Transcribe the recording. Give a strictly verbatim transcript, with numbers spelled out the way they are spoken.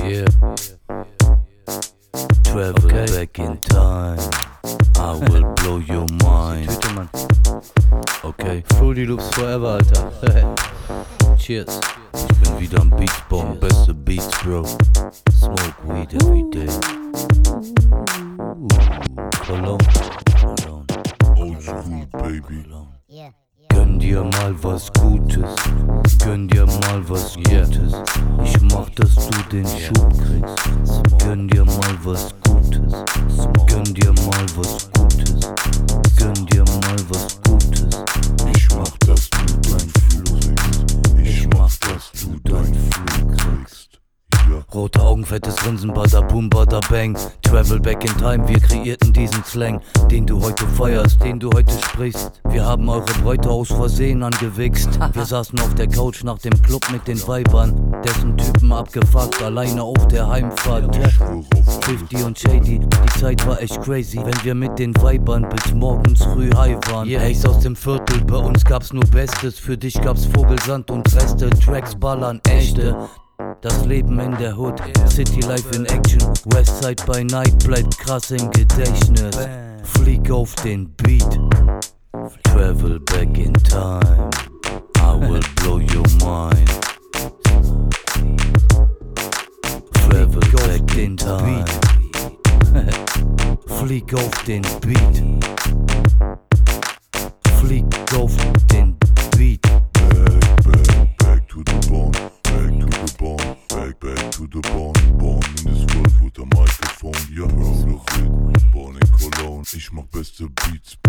Yeah. Travel okay. Back in time. I will blow your mind. Tüte, Mann. Okay. Fruity Loops forever, Alter. Cheers. Ich bin wieder am Beats bauen, beste Beats, Bro. Smoke weed every day. Cologne. Cologne. Old school, baby. Yeah. Gönn dir mal was Gutes, gönn dir mal was Gutes. Ich mach, dass du den Schub kriegst. Gönn dir mal was Gutes, gönn dir mal was Gutes, gönn dir mal was Gutes. Ich mach, dass du dein Flug kriegst. Ich mach, dass du dein Flug kriegst. Ja. Rote Augen, fettes Grinsen, bada boom, bada bang. Travel back in time, wir kreierten diesen Slang, den du heute feierst, den du heute sprichst. Wir haben eure Bräute aus Versehen angewichst. Wir saßen auf der Couch nach dem Club mit den Weibern, dessen Typen abgefuckt, alleine auf der Heimfahrt. fünfzig und Shady, die Zeit war echt crazy, wenn wir mit den Weibern bis morgens früh high waren. Yeah. Ace aus dem Viertel, bei uns gab's nur Bestes, für dich gab's Vogelsand und Reste. Tracks ballern, echte. Das Leben in der Hood, City Life in Action, Westside by Night bleibt krass im Gedächtnis. Flieg auf den Beat, travel back in time, I will blow your mind. Travel back in time, flieg auf den Beat, flieg auf den Beat. Back, back, back to the bone. Back to the bone, back, back to the bone. Born in this world with a microphone. Ja, hör doch red, born in Cologne. Ich mach beste Beats,